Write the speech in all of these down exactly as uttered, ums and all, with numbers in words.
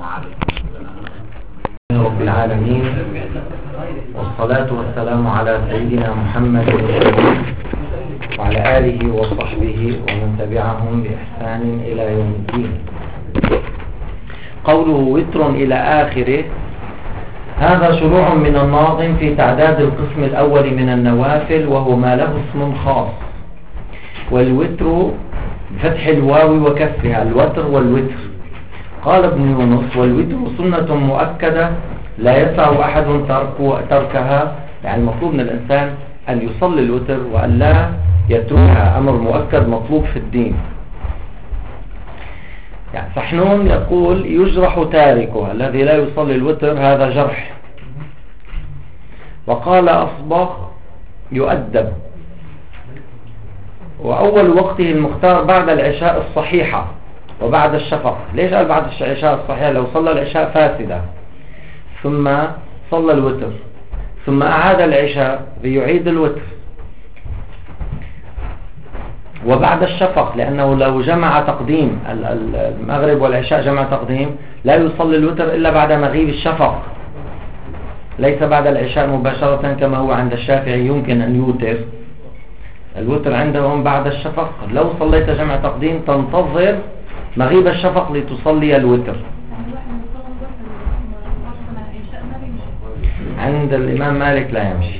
رب العالمين، والصلاة والسلام على سيدنا محمد وعلى آله وصحبه ومن تبعهم بإحسان إلى يوم الدين. قوله وتر إلى آخره، هذا شروع من الناظم في تعداد القسم الأول من النوافل، وهو ما له اسم خاص. والوتر بفتح الواو وكسرها، الوتر والوتر. قال ابن يونس: والوتر سنة مؤكدة لا يسع أحد ترك تركها، يعني المطلوب من الإنسان أن يصلي الوتر وأن لا يتركها، أمر مؤكد مطلوب في الدين. يعني سحنون يقول: يجرح تاركها، الذي لا يصلي الوتر هذا جرح. وقال أصبغ: يؤدب. وأول وقته المختار بعد العشاء الصحيحة وبعد الشفق. ليش قال بعد العشاء الصحيحة؟ لو صلى العشاء فاسدة ثم صلى الوتر ثم أعاد العشاء ليعيد الوتر. وبعد الشفق، لأنه لو جمع تقديم المغرب والعشاء جمع تقديم لا يصلي الوتر إلا بعد مغيب الشفق، ليس بعد العشاء مباشرة كما هو عند الشافعي يمكن أن يوتر. الوتر عندهم بعد الشفق. لو صليت جمع تقديم تنتظر مغيب الشفق لتصلي الوتر. عند الإمام مالك لا يمشي.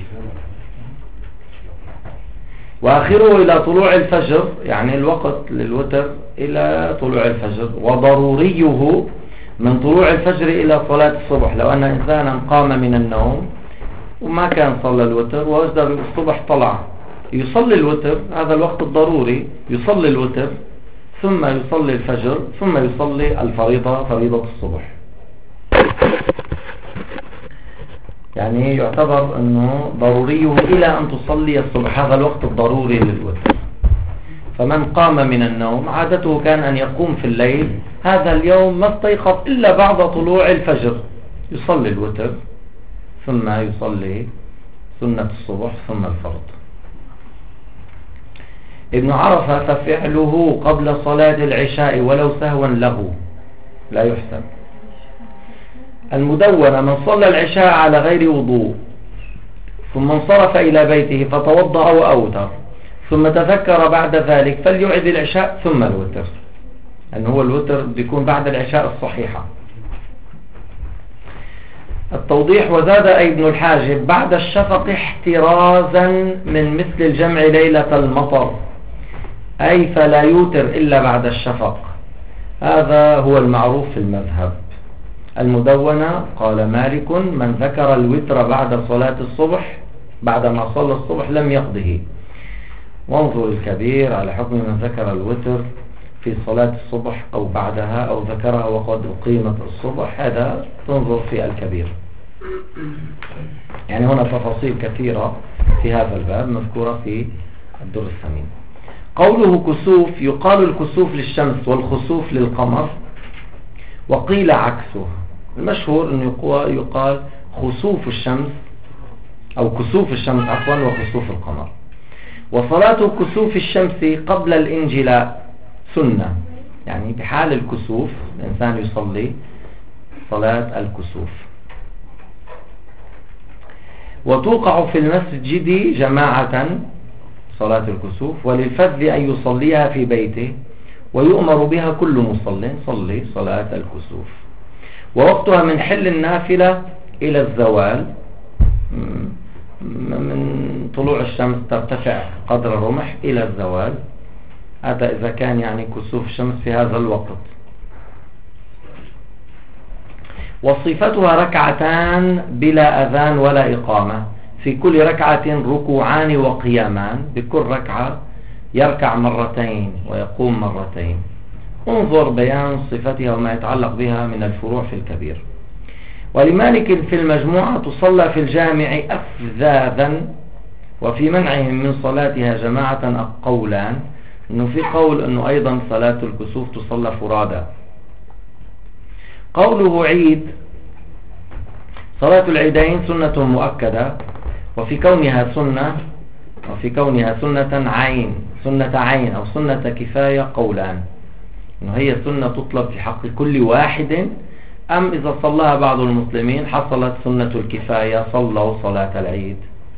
وآخره إلى طلوع الفجر، يعني الوقت للوتر إلى طلوع الفجر. وضروريه من طلوع الفجر إلى صلاة الصبح. لو أن إنسانا قام من النوم وما كان صلى الوتر ووجد الصبح طلع، يصلي الوتر، هذا الوقت الضروري، يصلي الوتر ثم يصلي الفجر ثم يصلي الفريضة، فريضة الصبح. يعني يعتبر أنه ضروريه إلى أن تصلي الصبح، هذا الوقت الضروري للوتر. فمن قام من النوم عادته كان أن يقوم في الليل، هذا اليوم ما استيقظ إلا بعد طلوع الفجر، يصلي الوتر ثم يصلي سنة الصبح ثم الفرض. ابن عرفة: ففعله قبل صلاة العشاء ولو سهوا له لا يحسب. المدونة: من صلى العشاء على غير وضوء ثم انصرف إلى بيته فتوضأ وأوتر ثم تذكر بعد ذلك فليعد العشاء ثم الوتر، أنه هو الوتر بيكون بعد العشاء الصحيحة. التوضيح: وزاد أي ابن الحاجب: بعد الشفق احترازا من مثل الجمع ليلة المطر، أي فلا يوتر إلا بعد الشفق. هذا هو المعروف في المذهب. المدونة: قال مالك: من ذكر الوتر بعد صلاة الصبح بعدما صلى الصبح لم يقضه. وانظر الكبير على حكم من ذكر الوتر في صلاة الصبح أو بعدها أو ذكرها وقد أقيمت الصبح، هذا تنظر في الكبير. يعني هنا تفاصيل كثيرة في هذا الباب مذكورة في الدر الثمين. قوله كسوف: يقال الكسوف للشمس والخسوف للقمر، وقيل عكسه. المشهور أنه يقال خسوف الشمس أو كسوف الشمس عفوا وخسوف القمر. وصلاة كسوف الشمس قبل الانجلاء سنة، يعني بحال الكسوف الإنسان يصلي صلاة الكسوف. وتوقع في المسجد جماعة صلاة الكسوف، وللفذ أن يصليها في بيته، ويؤمر بها كل مصل صلي صلاة الكسوف. ووقتها من حل النافلة إلى الزوال، من طلوع الشمس ترتفع قدر الرمح إلى الزوال، هذا إذا كان يعني كسوف الشمس في هذا الوقت. وصفتها ركعتان بلا أذان ولا إقامة، في كل ركعة ركوعان وقيامان، بكل ركعة يركع مرتين ويقوم مرتين. انظر بيان صفتها وما يتعلق بها من الفروع في الكبير. ولمالك في المجموعة تصلى في الجامع أفذاذا، وفي منعهم من صلاتها جماعة قولان، انه في قول انه ايضا صلاة الكسوف تصلى فرادا. قوله عيد: صلاة العيدين سنة مؤكدة، وفي كونها سنة وفي كونها سنة عين سنة عين أو سنة كفاية قولان، إنه هي سنة تطلب في حق كل واحد أم إذا صلاها بعض المسلمين حصلت سنة الكفاية، صلوا صلاة العيد.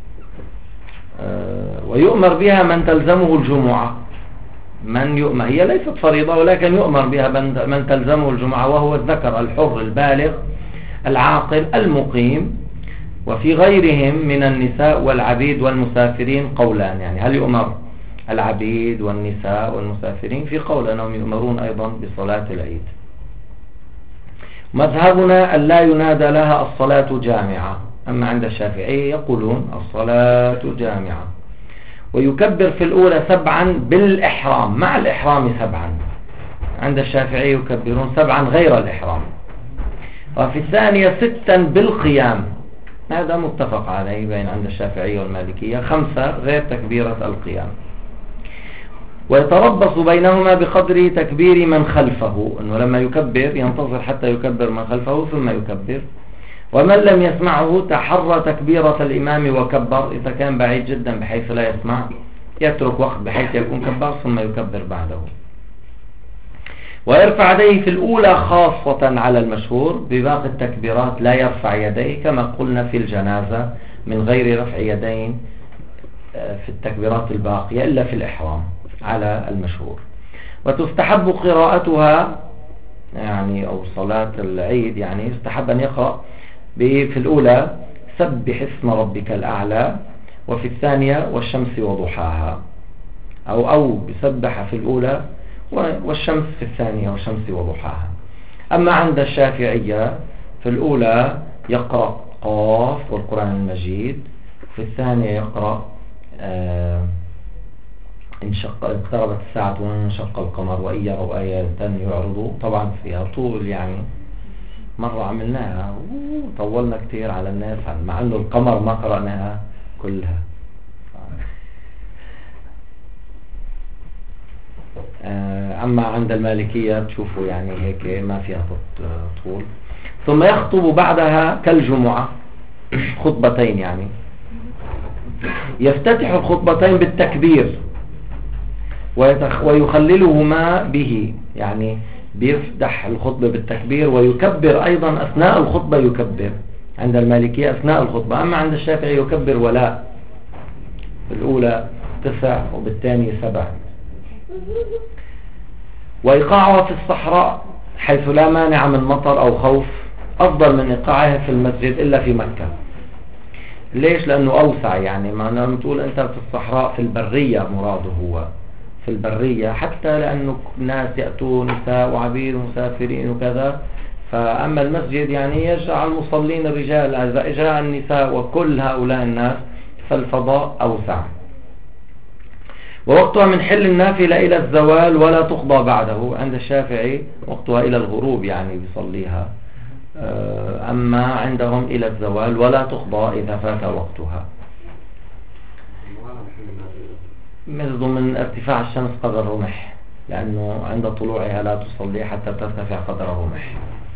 أه ويؤمر بها من تلزمه الجمعة، من يؤمر، هي ليست فريضة ولكن يؤمر بها من تلزمه الجمعة، وهو الذكر الحر البالغ العاقل المقيم. وفي غيرهم من النساء والعبيد والمسافرين قولان، يعني هل يؤمر العبيد والنساء والمسافرين؟ في قول أنهم يؤمرون أيضا بصلاة العيد. مذهبنا أن لا ينادى لها الصلاة جامعة، أما عند الشافعية يقولون الصلاة جامعة. ويكبر في الأولى سبعا بالإحرام، مع الإحرام سبعا، عند الشافعية يكبرون سبعا غير الإحرام. وفي الثانية ستا بالقيام، هذا متفق عليه بين عند الشافعية والمالكية، خمسة غير تكبيرة القيام. ويتربص بينهما بقدر تكبير من خلفه، أنه لما يكبر ينتظر حتى يكبر من خلفه ثم يكبر. ومن لم يسمعه تحرى تكبيرة الإمام وكبر، إذا كان بعيد جدا بحيث لا يسمع يترك وقت بحيث يكون كبر ثم يكبر بعده. ويرفع يديه في الأولى خاصة على المشهور، بباقي التكبيرات لا يرفع يديه كما قلنا في الجنازة، من غير رفع يدين في التكبيرات الباقية إلا في الإحرام على المشهور. وتستحب قراءتها، يعني أو صلاة العيد يعني يستحب أن يقرأ في الأولى سبح اسم ربك الأعلى، وفي الثانية والشمس وضحاها، أو أو بسبح في الأولى والشمس في الثانية والشمس وضحاها. أما عند الشافعية في الأولى يقرأ قاف والقرآن المجيد، في الثانية يقرأ آه انشق اقتربت الساعة وانشق القمر وإن يروا آية يعرضوا. طبعا فيها طول، يعني مرة عملناها وطولنا كتير على الناس، مع أنه القمر ما قرأناها كلها. أما عند المالكية تشوفوا يعني هيك ما فيها طول. ثم يخطب بعدها كالجمعة خطبتين، يعني يفتتح الخطبتين بالتكبير ويخللهما به، يعني بيفتح الخطبة بالتكبير ويكبر أيضا أثناء الخطبة، يكبر عند المالكية أثناء الخطبة. أما عند الشافعي يكبر ولا في الأولى تسع وبالثانية سبع. وإيقاعها في الصحراء حيث لا مانع من مطر أو خوف أفضل من إيقاعها في المسجد إلا في مكة. ليش؟ لأنه أوسع، يعني ما نقول تقول أنت في الصحراء في البرية، مراده هو في البرية، حتى لأنه الناس يأتون نساء وعبيد ومسافرين وكذا. فأما المسجد يعني يجعل المصلين الرجال، إذا جاء النساء وكل هؤلاء الناس فالفضاء أوسع. ووقتها من حل النافلة إلى الزوال ولا تقضى بعده، عند الشافعي وقتها إلى الغروب يعني بيصليها، أما عندهم إلى الزوال ولا تقضى إذا فات وقتها. مثل من ارتفاع الشمس قدر الرمح، لأنه عند طلوعها لا تصلي حتى ترتفع قدر الرمح.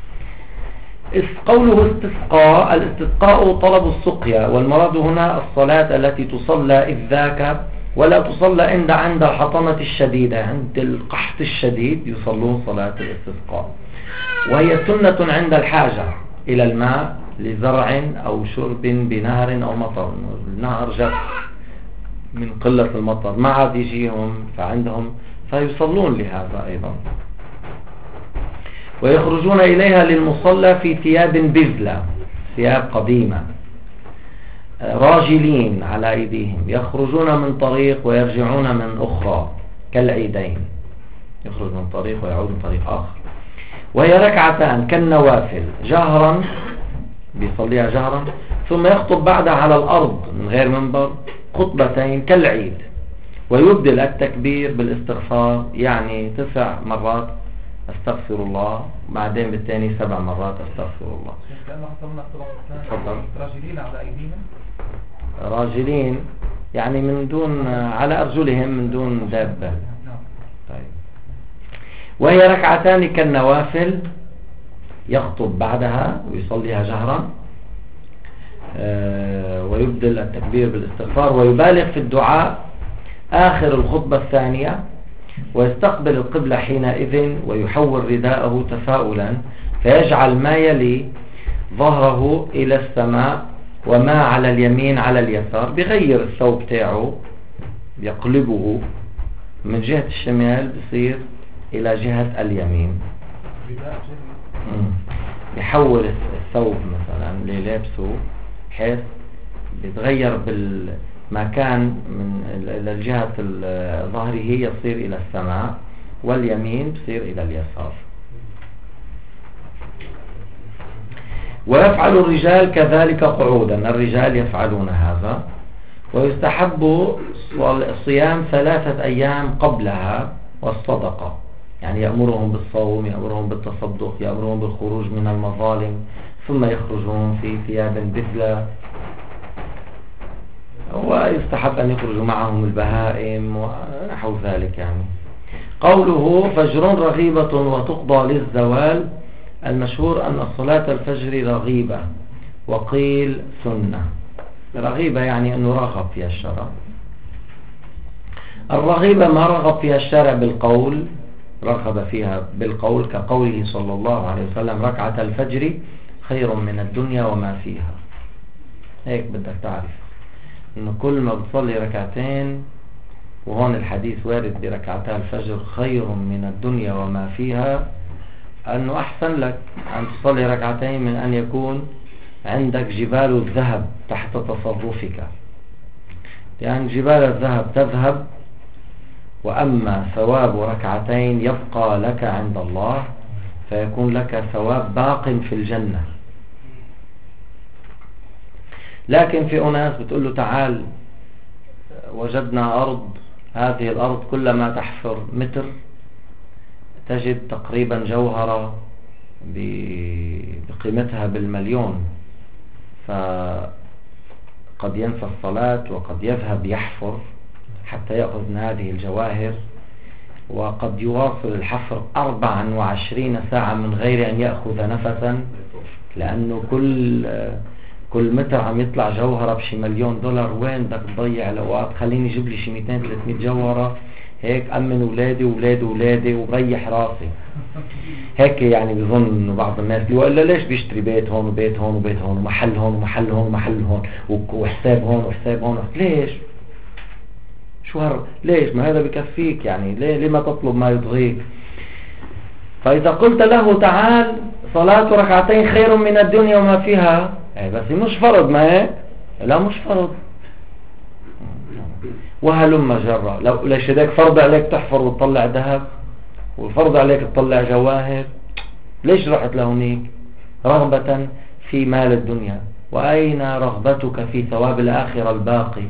قوله استسقاء، الاستسقاء طلب السقيا، والمراد هنا الصلاة التي تصلى إذ ذاك، ولا تصلى عند عند الحطمة الشديدة، عند القحط الشديد يصلون صلاة الاستسقاء. وهي سنة عند الحاجة إلى الماء لزرع أو شرب بنهر أو مطر، النهر جف من قلة المطر ما عاد يجيهم فعندهم فيصلون لهذا أيضا. ويخرجون إليها للمصلى في ثياب بذلة، ثياب قديمة، راجلين على أيديهم، يخرجون من طريق ويرجعون من أخرى كالعيدين، يخرج من طريق ويعود من طريق آخر. وهي ركعتان كالنوافل جهرا، بيصليها جهرا، ثم يخطب بعدها على الأرض من غير منبر خطبتين كالعيد. ويبدل التكبير بالاستغفار، يعني تسع مرات استغفر الله، بعدين بالتاني سبع مرات استغفر الله. راجلين على أيديهم، راجلين يعني من دون على أرجلهم من دون دابة. طيب. وهي ركعتان كالنوافل، يخطب بعدها ويصليها جهرا، آه ويبدل التكبير بالاستغفار، ويبالغ في الدعاء آخر الخطبة الثانية، ويستقبل القبلة حينئذ، ويحول رداءه تفاؤلا فيجعل ما يلي ظهره إلى السماء وما على اليمين على اليسار، بغير الثوب تاعه، يقلبه من جهة الشمال بصير إلى جهة اليمين، يحول الثوب مثلا اللي لابسه بحيث بيتغير بالمكان من الجهة الظهره يصير إلى السماء، واليمين بصير إلى اليسار. ويفعل الرجال كذلك قعودا، الرجال يفعلون هذا. ويستحب الصيام ثلاثة أيام قبلها والصدقة، يعني يأمرهم بالصوم، يأمرهم بالتصدق، يأمرهم بالخروج من المظالم، ثم يخرجون في ثياب بذلة، ويستحب أن يخرجوا معهم البهائم ونحو ذلك. يعني قوله فجر رغيبة وتقضى للزوال، المشهور أن صلاة الفجر رغيبة، وقيل سنة. رغيبة يعني أنه رغب فيها الشرع. الرغيبة ما رغب فيها الشرع بالقول، رغب فيها بالقول كقوله صلى الله عليه وسلم ركعة الفجر خير من الدنيا وما فيها. هيك بدك تعرف أنه كل ما بتصلي ركعتين، وهون الحديث وارد بركعتا الفجر خير من الدنيا وما فيها، أنه أحسن لك أن تصلي ركعتين من أن يكون عندك جبال الذهب تحت تصرفك، لأن جبال الذهب تذهب، وأما ثواب ركعتين يبقى لك عند الله، فيكون لك ثواب باق في الجنة. لكن في أناس بتقول له تعال وجدنا أرض، هذه الأرض كلما تحفر متر تجد تقريبا جوهرة بقيمتها بالمليون، فقد ينسى الصلاة وقد يذهب يحفر حتى يأخذ من هذه الجواهر، وقد يواصل الحفر أربعا وعشرين ساعة من غير أن يأخذ نفسا، لأنه كل كل متر عم يطلع جوهرة بشي مليون دولار. وين بدك تضيع الأوقات؟ خليني جيب لي شي مئتين ثلاثمئة جوهرة هيك أمن ولادي ولادي ولادي وريح راسي. هيك يعني بظن إنه بعض الناس اللي وإلا ليش بيشتري بيت هون وبيت هون وبيت هون ومحل هون ومحل هون ومحل هون وحساب هون وحساب هون؟ ليش؟ شو هر ليش؟ ما هذا بكفيك يعني، ليه ليه ما تطلب ما يضغيك؟ فإذا قلت له تعال صلاة ركعتين خير من الدنيا وما فيها، اي بس مش فرض، ما هيك؟ لا مش فرض. وهلم جرى، لو ليش هداك فرض عليك تحفر وتطلع ذهب، والفرض عليك تطلع جواهر، ليش رحت لهونيك؟ رغبة في مال الدنيا. وأين رغبتك في ثواب الآخرة الباقي؟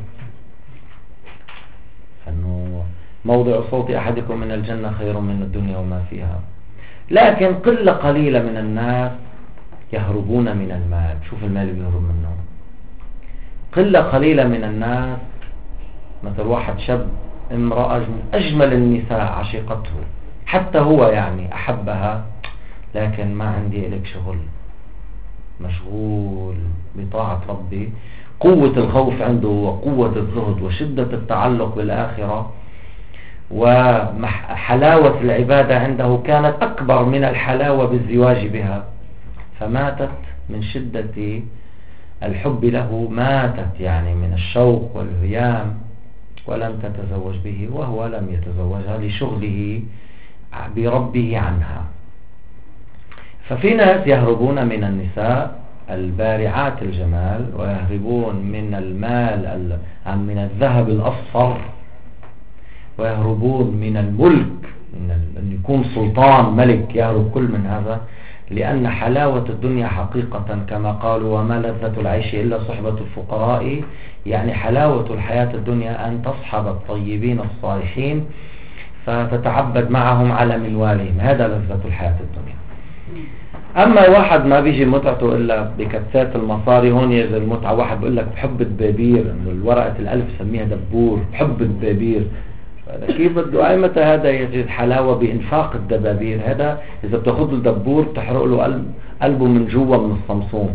أنه موضع صوت أحدكم من الجنة خير من الدنيا وما فيها. لكن قلة قليلة من الناس يهربون من المال. شوف المال اللي يهرب منه. قلة قليلة من الناس، مثل واحد شاب امرأة من أجمل النساء عشيقته، حتى هو يعني أحبها، لكن ما عندي إليك شغل، مشغول بطاعة ربي. قوة الخوف عنده وقوة الزهد وشدة التعلق بالآخرة وحلاوة العبادة عنده كانت أكبر من الحلاوة بالزواج بها، فماتت من شدة الحب له، ماتت يعني من الشوق والهيام، ولم تتزوج به، وهو لم يتزوجها لشغله بربه عنها. ففي ناس يهربون من النساء البارعات الجمال، ويهربون من المال من الذهب الأصفر، ويهربون من الملك، من أن يكون سلطان ملك، يهرب كل من هذا، لأن حلاوة الدنيا حقيقة كما قالوا وما لذة العيش إلا صحبة الفقراء، يعني حلاوة الحياة الدنيا أن تصحب الطيبين الصالحين فتتعبد معهم على منوالهم، هذا لذة الحياة الدنيا. أما واحد ما بيجي متعته إلا بكتسات المصاري، هون يجي المتعة. واحد بيقول لك بحب الدبابير، إنه الورقة الألف سميها دبور، بحب الدبابير. كيف بده؟ أي متى هذا يجد حلاوة بإنفاق الدبابير؟ هذا إذا بتاخذ له دبور تحرق له قلب قلبه من جوا من الصمصوم.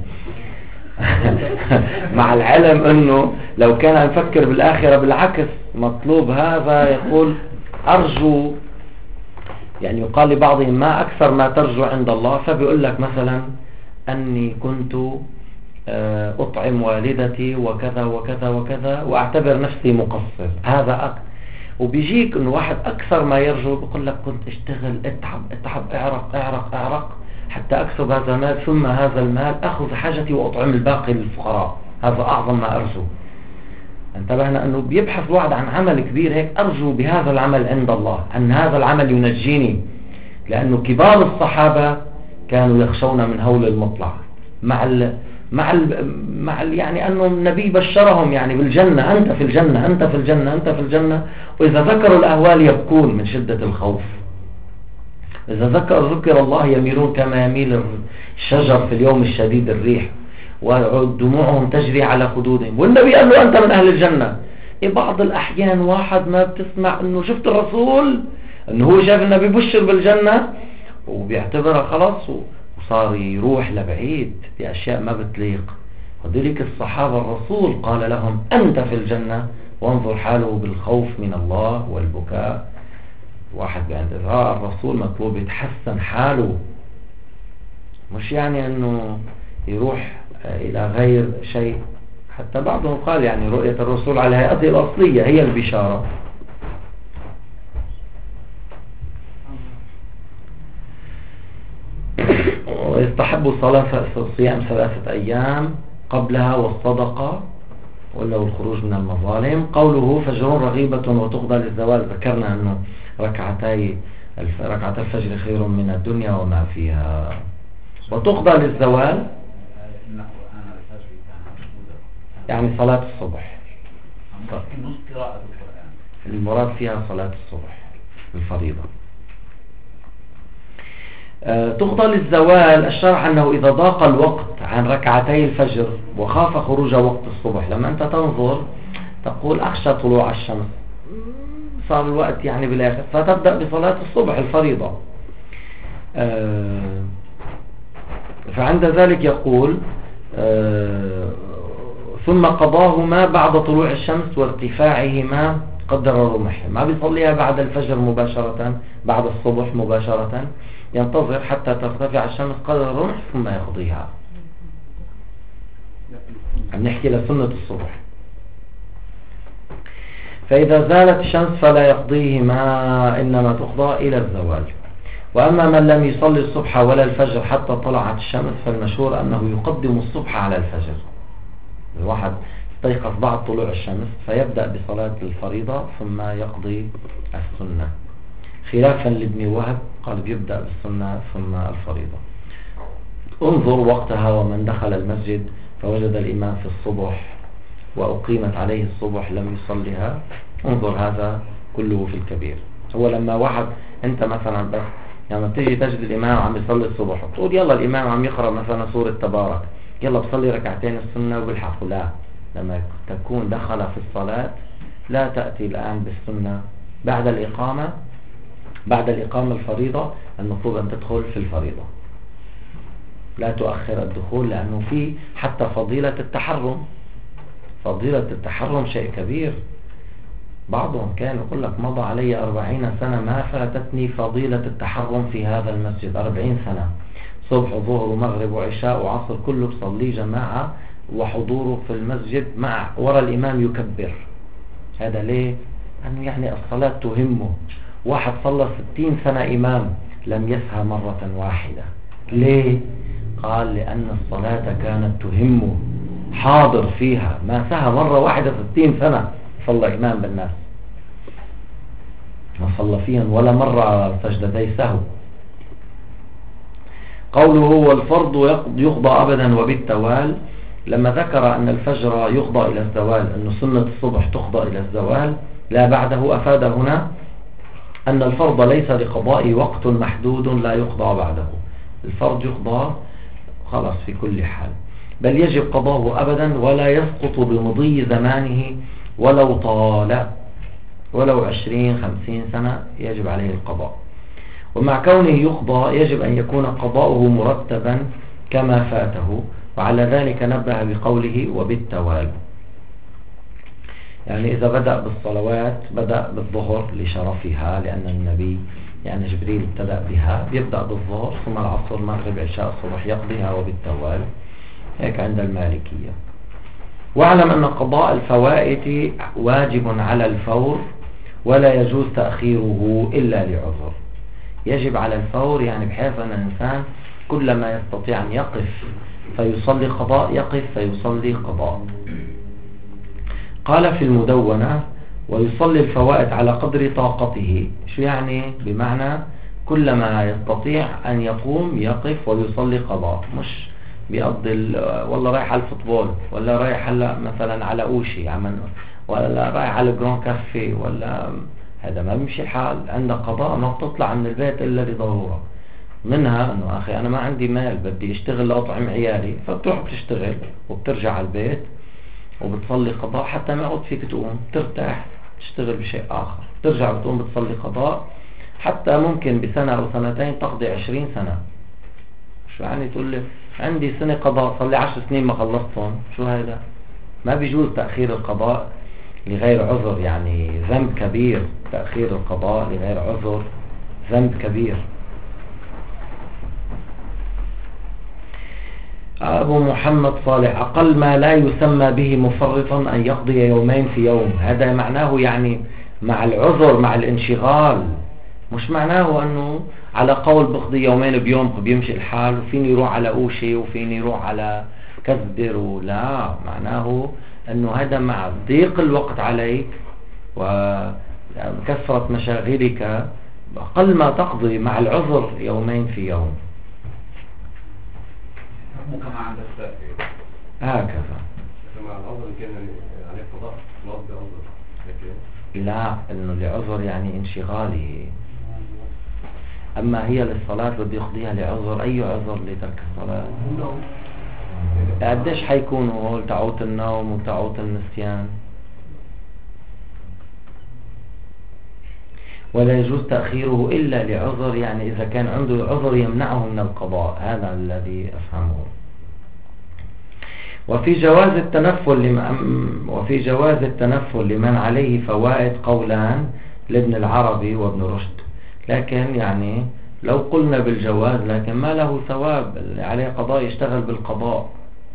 مع العلم إنه لو كان نفكر بالآخرة بالعكس، مطلوب هذا. يقول أرجو يعني يقال لبعضهم ما أكثر ما ترجو عند الله، فبيقول لك مثلا أني كنت أطعم والدتي وكذا وكذا وكذا وأعتبر نفسي مقصر، هذا أك... وبيجيك إنه واحد أكثر ما يرجو بيقول لك كنت أشتغل أتعب أتعب أعرق أعرق أعرق حتى أكسب هذا المال، ثم هذا المال أخذ حاجتي وأطعم الباقي للفقراء، هذا أعظم ما أرجو. انتبهنا أنه بيبحث الواحد عن عمل كبير هيك أرجو بهذا العمل عند الله أن هذا العمل ينجيني، لأنه كبار الصحابة كانوا يخشون من هول المطلع مع ال مع ال مع ال يعني أنه النبي بشرهم يعني بالجنة، أنت في الجنة أنت في الجنة أنت في الجنة، وإذا ذكروا الأهوال يبكون من شدة الخوف، إذا ذكر ذكر الله يميلون كما يميل الشجر في اليوم الشديد الريح ودموعهم تجري على خدودهم، والنبي قال له أنت من أهل الجنة. إيه بعض الأحيان واحد ما بتسمع أنه شفت الرسول أنه هو شاف النبي بشر بالجنة وبيعتبرها خلاص وصار يروح لبعيد بأشياء ما بتليق. وذلك الصحابة الرسول قال لهم أنت في الجنة، وانظر حاله بالخوف من الله والبكاء. واحد عند إذراء الرسول مطلوب يتحسن حاله، مش يعني أنه يروح إلى غير شيء. حتى بعضهم قال يعني رؤية الرسول على هيئته الأصلية هي البشارة. ويستحب صلاة صيام ثلاثة أيام قبلها والصدقة ولو الخروج من المظالم. قوله فجر رغيبة وتقضى للزوال، ذكرنا أنه ركعتي ركعة الفجر خير من الدنيا وما فيها. وتقضى للزوال يعني صلاة الصبح، المراد فيها صلاة الصبح الفريضة. أه تقضى للزوال، الشرع أنه إذا ضاق الوقت عن ركعتي الفجر وخاف خروج وقت الصبح، لما أنت تنظر تقول أخشى طلوع الشمس صار الوقت يعني بالآخر، فتبدأ بصلاة الصبح الفريضة. أه فعند ذلك يقول أه ثم قضاهما بعد طلوع الشمس وارتفاعهما قدر الرمح، ما بيصليها بعد الفجر مباشرة بعد الصبح مباشرة، ينتظر حتى ترتفع الشمس قدر الرمح ثم يقضيها. عم نحكي لسنة الصبح. فإذا زالت الشمس فلا يقضيهما، إنما تقضى إلى الزوال. وأما من لم يصلي الصبح ولا الفجر حتى طلعت الشمس فالمشهور أنه يقدم الصبح على الفجر. الواحد استيقظ بعد طلوع الشمس فيبدأ بصلاة الفريضة ثم يقضي السنة، خلافا لابن وهب قال بيبدأ بالسنة ثم الفريضة. انظر وقتها ومن دخل المسجد فوجد الإمام في الصبح وأقيمت عليه الصبح لم يصليها، انظر هذا كله في الكبير. هو لما واحد انت مثلا بس لما تيجي تجد الإمام عم يصلي الصبح تقول يلا الإمام عم يقرأ مثلا سورة تبارك يلا بصلي ركعتين السنة وبالحق، لا، لما تكون دخل في الصلاة لا تأتي الآن بالسنة بعد الإقامة، بعد الإقامة الفريضة المفروض أن تدخل في الفريضة، لا تؤخر الدخول، لأنه في حتى فضيلة التحرم، فضيلة التحرم شيء كبير. بعضهم كان يقول لك مضى علي أربعين سنة ما فاتتني فضيلة التحرم في هذا المسجد، أربعين سنة صبح وظهر ومغرب وعشاء وعصر كله بصلي جماعة وحضوره في المسجد مع وراء الإمام يكبر. هذا ليه؟ أنه يعني الصلاة تهمه. واحد صلى ستين سنة إمام لم يسهى مرة واحدة، ليه؟ قال لأن الصلاة كانت تهمه، حاضر فيها، ما سهى مرة واحدة ستين سنة صلى إمام بالناس، ما صلى فيها ولا مرة سجدتي سهو. قوله والفرض يقضى أبدا وبالتوال، لما ذكر أن الفجر يقضى إلى الزوال، أن سنة الصبح تقضى إلى الزوال لا بعده، أفاد هنا أن الفرض ليس لقضاء وقت محدود لا يقضى بعده، الفرض يقضى خلاص في كل حال، بل يجب قضاءه أبدا ولا يسقط بمضي زمانه ولو طال، ولو عشرين خمسين سنة يجب عليه القضاء. ومع كونه يقضى يجب أن يكون قضاؤه مرتبا كما فاته، وعلى ذلك نبه بقوله وبالتوالي، يعني إذا بدأ بالصلوات بدأ بالظهر لشرفها، لأن النبي يعني جبريل ابتدأ بها، بيبدأ بالظهر ثم العصر المغرب عشاء الصبح يقضيها وبالتوال، هيك عند المالكية. واعلم أن قضاء الفوائد واجب على الفور ولا يجوز تأخيره إلا لعذر. يجب على الفور يعني بحيث أن الإنسان كلما يستطيع أن يقف فيصلي قضاء يقف فيصلي قضاء. قال في المدونة: ويصلي الفوائد على قدر طاقته. شو يعني؟ بمعنى كلما يستطيع أن يقوم يقف ويصلي قضاء، مش بيقضي والله رايح على الفوتبول ولا رايح هلا مثلا على أوشي عمل ولا رايح على الجران كافي، ولا هذا ما بيمشي الحال. عندك قضاء ما بتطلع من البيت إلا لضرورة، منها أنه أخي أنا ما عندي مال بدي اشتغل لأطعم عيالي، فبتروح بتشتغل وبترجع على البيت وبتصلي قضاء حتى ما يعود فيك تقوم ترتاح تشتغل بشيء آخر، ترجع بتقوم بتصلي قضاء. حتى ممكن بسنة أو سنتين تقضي عشرين سنة. شو يعني تقول لي عندي سنة قضاء صلي عشر سنين ما خلصتهم؟ شو هذا؟ ما بيجوز تأخير القضاء لغير عذر، يعني ذنب كبير. تأخير القضاء لغير عذر ذنب كبير. أبو محمد صالح: أقل ما لا يسمى به مفرطا أن يقضي يومين في يوم. هذا معناه يعني مع العذر مع الانشغال، مش معناه أنه على قول بقضي يومين بيوم بيمشي الحال وفيني يروح على أوشي وفيني يروح على كذدر. لا، معناه أنه هذا مع ضيق الوقت عليك وكثرة مشاغلك أقل ما تقضي مع العذر يومين في يوم. ممكن ما عندك تأثير هكذا. مع العذر كان عليه قضاء نقضي عذر، لكن لا، انه لعذر يعني انشغاله. اما هي للصلاة بده يقضيها لعذر. اي عذر لترك الصلاة؟ قديش حيكونوا هول تعوت النوم وتعوت النسيان؟ ولا يجوز تأخيره إلا لعذر، يعني إذا كان عنده عذر يمنعه من القضاء. هذا الذي أفهمه. وفي جواز التنفل لمن وفي جواز التنفل لمن عليه فوائد قولان لابن العربي وابن رشد، لكن يعني لو قلنا بالجواز لكن ما له ثواب، اللي عليه قضاء يشتغل بالقضاء.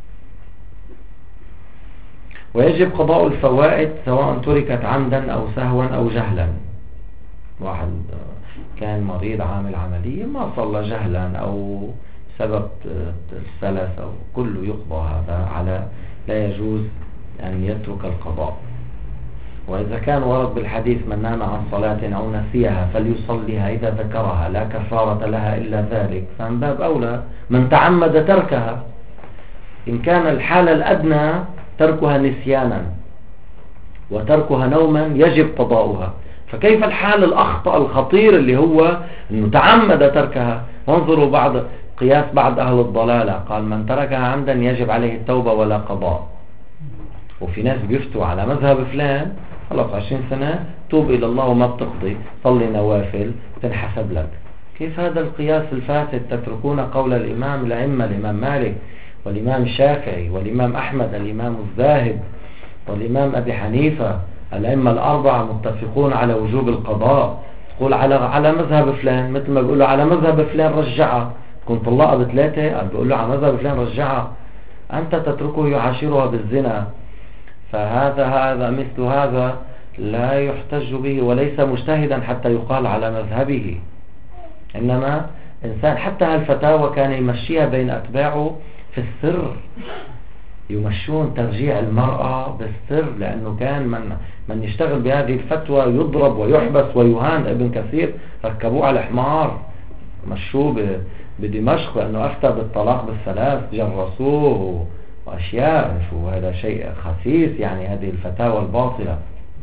ويجب قضاء الفوائد سواء تركت عمدا أو سهوا أو جهلا. واحد كان مريض عامل عملية ما صلى جهلا أو سبب الثلاث أو كله يقضى هذا على، لا يجوز أن يترك القضاء. وإذا كان ورد بالحديث من نام عن صلاة أو نسيها فليصليها إذا ذكرها لا كفارة لها إلا ذلك، فمن باب أولى من تعمد تركها. إن كان الحالة الأدنى تركها نسيانا وتركها نوما يجب قضاؤها، فكيف الحال الأخطأ الخطير اللي هو أنه تعمد تركها؟ وانظروا بعض قياس بعض أهل الضلالة، قال من تركها عمدا يجب عليه التوبة ولا قضاء. وفي ناس بيفتوا على مذهب فلان خلاص عشرين سنة توب إلى الله وما بتقضي، صلي نوافل تنحسب لك. كيف هذا القياس الفاسد؟ تتركون قول الإمام الأئمة الإمام مالك والإمام الشافعي والإمام أحمد الإمام الزاهد والإمام أبي حنيفة، الأئمة الأربعة متفقون على وجوب القضاء. تقول على على مذهب فلان، مثل ما بيقولوا على مذهب فلان رجعها، كنت طلقها بثلاثة بيقول له على مذهب فلان رجعها، أنت تتركه يعاشرها بالزنا. فهذا هذا مثل هذا لا يحتج به وليس مجتهدا حتى يقال على مذهبه، إنما إنسان حتى هالفتاوى كان يمشيها بين أتباعه في السر، يمشون ترجيع المرأة بالسر، لأنه كان من من يشتغل بهذه الفتوى يضرب ويحبس ويهان. ابن كثير ركبوه على حمار مشوه بدمشق لأنه أفتى بالطلاق بالثلاث، جرسوه وأشياء. شو هذا شيء خسيس، يعني هذه الفتاوى الباطلة.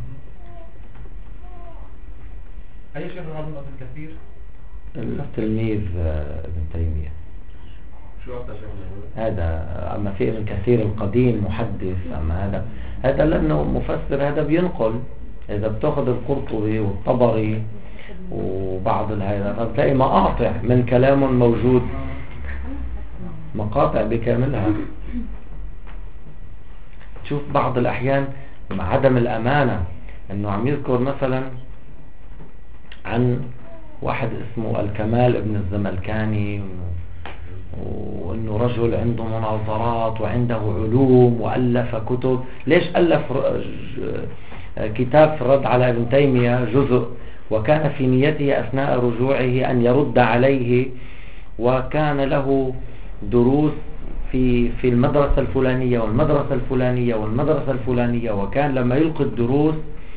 أي شيء من هذا ابن كثير؟ التلميذ ابن تيمية. شو أكثر شيء؟ هذا أما في ابن كثير القديم محدث، أما هذا هذا لأنه مفسر، هذا بينقل. إذا بتأخذ القرطبي والطبري وبعض هذا بتلاقي مقاطع من كلام موجود، مقاطع بكاملها. تشوف بعض الأحيان مع عدم الأمانة أنه عم يذكر مثلا عن واحد اسمه الكمال ابن الزملكاني، وانه رجل عنده مناظرات وعنده علوم وألف كتب. ليش ألف كتاب في الرد على ابن تيمية جزء، وكان في نيته أثناء رجوعه أن يرد عليه، وكان له دروس في في المدرسة الفلانية والمدرسة الفلانية والمدرسة الفلانية، وكان لما يلقي الدروس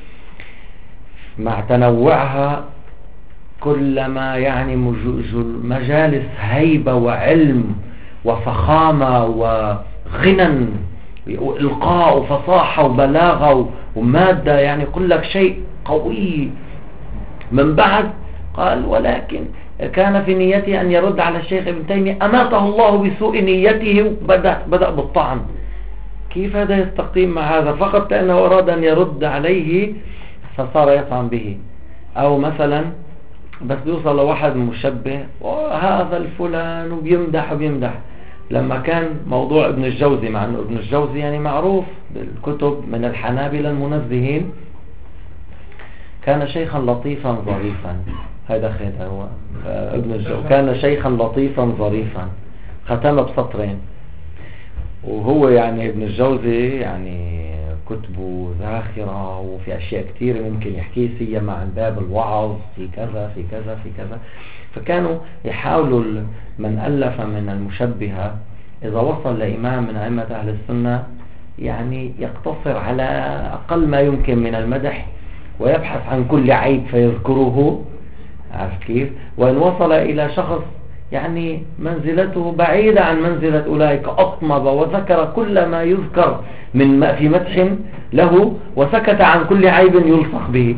مع تنوعها كلما يعني مجالس هيبة وعلم وفخامة وغنى وإلقاء وفصاحة وبلاغة ومادة، يعني يقول لك شيء قوي. من بعد قال ولكن كان في نيته أن يرد على الشيخ ابن تيمية، أماته الله بسوء نيته، وبدأ بدأ بالطعن. كيف هذا يستقيم مع هذا؟ فقط لأنه أراد أن يرد عليه فصار يطعن به. أو مثلا بس بيوصل لواحد مشبه وهذا الفلان وبيمدح وبيمدح. لما كان موضوع ابن الجوزي، مع أنه ابن الجوزي يعني معروف بالكتب من الحنابلة المنزهين، كان شيخا لطيفا ظريفا. هذا خير هو ابن الجوزي، كان شيخا لطيفا ظريفا، ختم بسطرين. وهو يعني ابن الجوزي يعني كتبه ذاخرة وفي أشياء كتير ممكن يحكي، سيما عن باب الوعظ في كذا في كذا في كذا. فكانوا يحاولوا من ألف من المشبهة إذا وصل لإمام من أئمة أهل السنة يعني يقتصر على أقل ما يمكن من المدح، ويبحث عن كل عيب فيذكره، عارف كيف؟ وإن وصل إلى شخص يعني منزلته بعيدة عن منزلة أولئك أطنب وذكر كل ما يذكر من ما في مدح له، وسكت عن كل عيب يلصق به.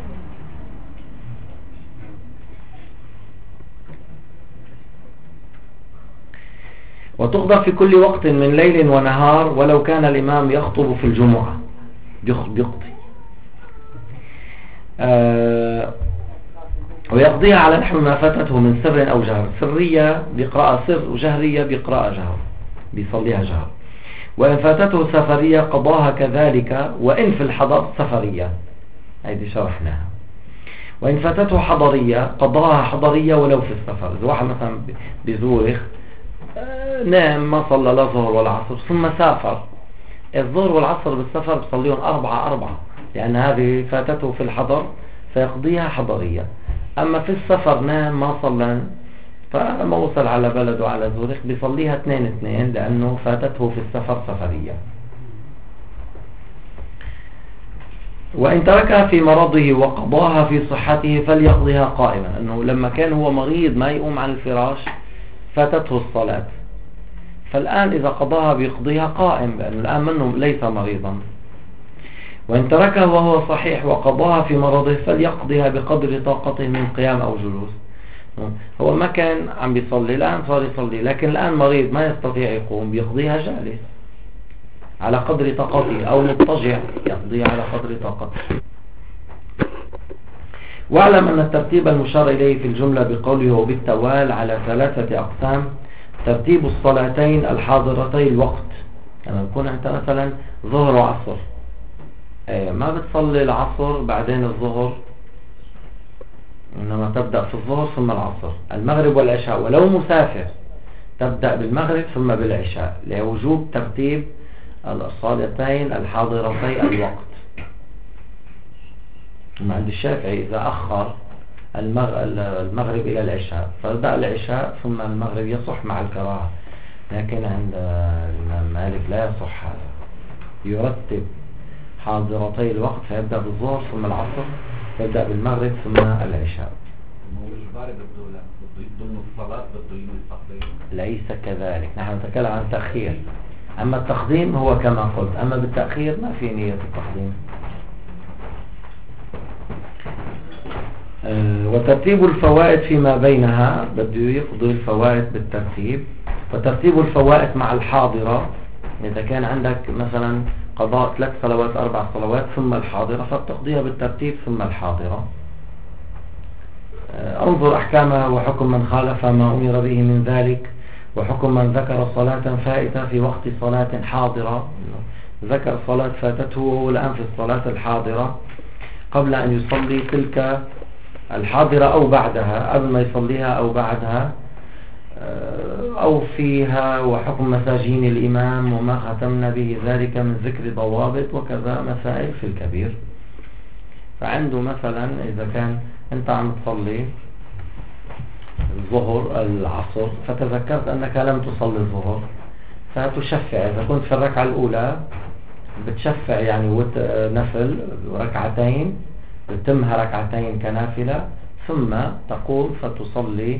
وتغضب في كل وقت من ليل ونهار، ولو كان الإمام يخطب في الجمعة بيقضي آه ويقضيها على نحو ما فاتته من سر أو جهر. سرية بقراءة سر، وجهرية بقراءة جهر، بيصليها جهر. وإن فاتته سفرية قضاها كذلك، وإن في الحضر سفرية، هذه شرحناها. وإن فاتته حضرية قضاها حضرية ولو في السفر. إذا واحد مثلا بزورخ نام ما صلى لا ظهر ولا عصر ثم سافر، الظهر والعصر بالسفر بصليهم أربعة أربعة، لأن هذه فاتته في الحضر فيقضيها حضرية. أما في السفر نام ما صلى، فلما وصل على بلده على زورخ بيصليها اثنين اثنين، لأنه فاتته في السفر سفرية. وإن تركها في مرضه وقضاها في صحته فليقضيها قائما، أنه لما كان هو مريض ما يقوم عن الفراش فاتته الصلاة، فالآن إذا قضاها بيقضيها قائم، لأنه الآن منه ليس مريضا. وإن تركها وهو صحيح وقضاها في مرضه فليقضيها بقدر طاقته من قيام أو جلوس. هو ما كان عم بيصلي، الآن صار يصلي، لكن الآن مريض ما يستطيع يقوم، بيقضيها جالس على قدر طاقته، أو مضطجع يقضيها على قدر طاقته. واعلم أن الترتيب المشار إليه في الجملة بقوله وبالتوال على ثلاثة أقسام. ترتيب الصلاتين الحاضرتي الوقت، لما يعني يكون أنت مثلا ظهر وعصر، ما بتصلي العصر بعدين الظهر، إنما تبدأ في الظهر ثم العصر. المغرب والعشاء، ولو مسافر تبدأ بالمغرب ثم بالعشاء، لوجوب ترتيب الصلاتين الحاضرتي الوقت. عند الشافعي إذا أخر المغرب إلى العشاء فبدأ العشاء ثم المغرب يصح مع الكراهة، لكن عند مالك لا يصح هذا، يرتب حاضرتي الوقت فيبدأ بالظهر ثم العصر، يبدأ بالمغرب ثم العشاء. ليس كذلك، نحن نتكلم عن تأخير. أما التقديم هو كما قلت، أما بالتأخير ما في نية التقديم. أه وترتيب الفوائد فيما بينها، بده يقضي الفوائد بالترتيب. وترتيب الفوائد مع الحاضرة، إذا كان عندك مثلا قضاء ثلاث صلوات أربع صلوات ثم الحاضرة فبتقضيها بالترتيب ثم الحاضرة. أه انظر أحكامها وحكم من خالف ما أمر به من ذلك، وحكم من ذكر صلاة فائتة في وقت صلاة حاضرة، ذكر صلاة فاتته وهو الآن في الصلاة الحاضرة قبل أن يصلي تلك الحاضرة أو بعدها، قبل ما يصليها أو بعدها، أو فيها، وحكم مساجين الإمام وما ختمنا به ذلك من ذكر ضوابط، وكذا مسائل في الكبير. فعنده مثلا إذا كان أنت عم تصلي الظهر العصر فتذكرت أنك لم تصلي الظهر، فتشفع. إذا كنت في الركعة الأولى بتشفع يعني نفل ركعتين، بتمها ركعتين كنافلة، ثم تقوم فتصلي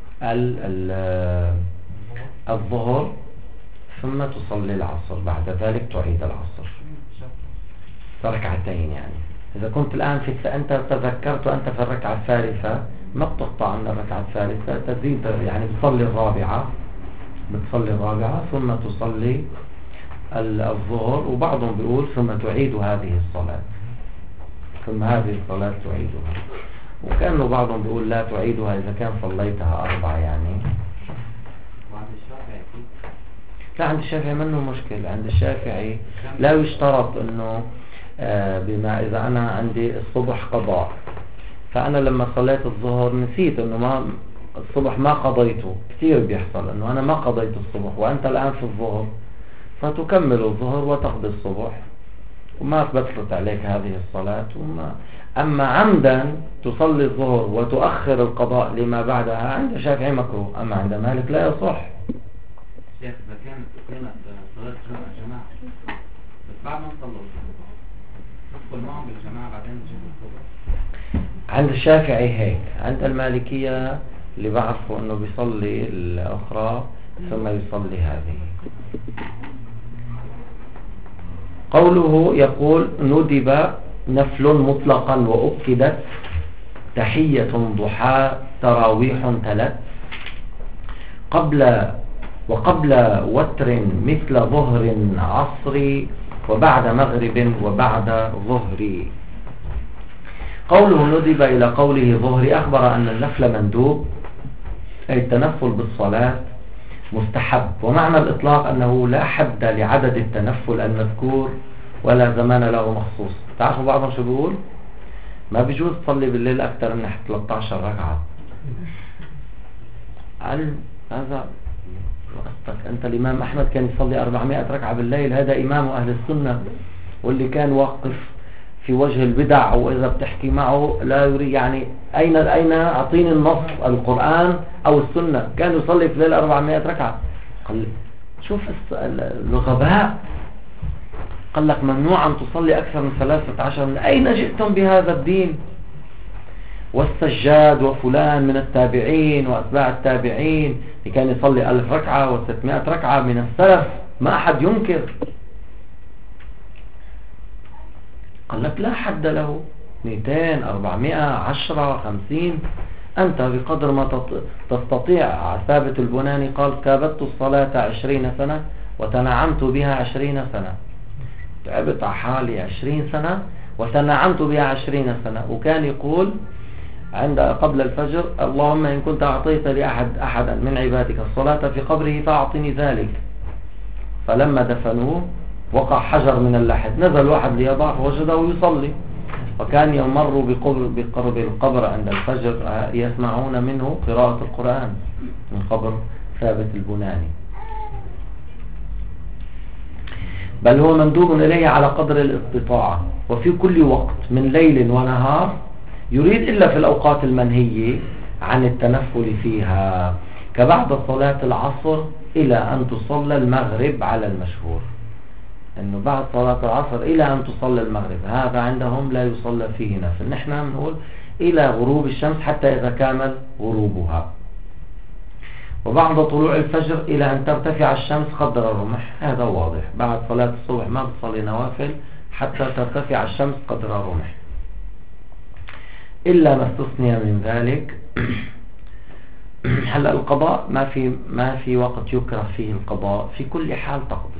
الظهر، ثم تصلي العصر، بعد ذلك تعيد العصر ركعتين. يعني إذا كنت الآن في أنت تذكرت وأنت في الركعة الثالثة، ما بتقطع من الركعة الثالثة، تزيد يعني بتصلي الرابعة بتصلي الرابعة ثم تصلي الظهر. وبعضهم بيقول ثم تعيد هذه الصلاة، ثم هذه الصلاة تعيدها. وكأنه بعضهم بيقول لا تعيدها إذا كان صليتها أربعة يعني. وعند الشافعي لا، عند الشافعي منه مشكلة. عند الشافعي لا يشترط أنه آه بما إذا أنا عندي الصبح قضاء، فأنا لما صليت الظهر نسيت أنه ما الصبح ما قضيته. كثير بيحصل أنه أنا ما قضيت الصبح وأنت الآن في الظهر، فتكمل الظهر وتقضي الصبح وما بطلت عليك هذه الصلاة. وما أما عمدا تصلي الظهر وتؤخر القضاء لما بعدها، عند الشافعي مكروه، أما عند مالك لا يصح. شيخ إذا كانت كانت صلاة جماعة بس بعد ما نصلي ندخل معهم بالجماعة بعدين نجيب الصبح. عند الشافعي هيك. عند المالكية اللي بعرفوا أنه بيصلي الأخرى ثم يصلي هذه. قوله يقول ندب نفل مطلقا وأكدت تحية ضحى تراويح تلت قبل وقبل وتر مثل ظهر عصر وبعد مغرب وبعد ظهر. قوله ندب إلى قوله ظهر أخبر أن النفل مندوب، أي التنفل بالصلاة مستحب. ومعنى الإطلاق أنه لا حد لعدد التنفل المذكور ولا زمان له مخصوص. تعرفوا بعضهم شو بيقول؟ ما بيجوز تصلي بالليل أكثر من ثلاثة عشر ركعة. قال هذا قصتك أنت. الإمام أحمد كان يصلي أربعمائة ركعة بالليل، هذا إمام أهل السنة، واللي كان واقف في وجه البدع، وإذا بتحكي معه لا يريد يعني أين أين أعطيني النص، القرآن أو السنة. كان يصلي في الليل أربعمائة ركعة. قال شوف الغباء، قال لك ممنوع أن تصلي أكثر من ثلاثة عشر. من أين جئتم بهذا الدين؟ والسجاد وفلان من التابعين وأتباع التابعين اللي كان يصلي ألف ركعة وستمائة ركعة من السلف، ما أحد ينكر. قال لك لا حد له، مئتين، أربعمائة، عشرة، خمسين. أنت بقدر ما تستطيع. ثابت البناني قال كابدت الصلاة عشرين سنة وتنعمت بها عشرين سنة. تعبت على حالي عشرين سنة وتنعمت بها عشرين سنة. وكان يقول عند قبل الفجر اللهم إن كنت أعطيت لأحد أحدا من عبادك الصلاة في قبره فأعطني ذلك. فلما دفنوه وقع حجر من اللحد، نزل واحد ليضع وجده يصلي، وكان يمر بقرب, بقرب القبر عند الفجر يسمعون منه قراءة القرآن من قبر ثابت البناني. بل هو مندوب إليه على قدر الاستطاعة وفي كل وقت من ليل ونهار، يريد إلا في الأوقات المنهية عن التنفل فيها، كبعد صلاة العصر إلى أن تصلى المغرب على المشهور. أنه بعد صلاة العصر إلى أن تصلى المغرب، هذا عندهم لا يصلى فيه نفل. نحن بنقول إلى غروب الشمس حتى إذا كامل غروبها. وبعد طلوع الفجر إلى أن ترتفع الشمس قدر الرمح، هذا واضح. بعد صلاة الصبح ما بتصلي نوافل حتى ترتفع الشمس قدر الرمح، إلا ما استثني من ذلك. هلا القضاء ما في ما في وقت يكره فيه القضاء، في كل حال تقضي.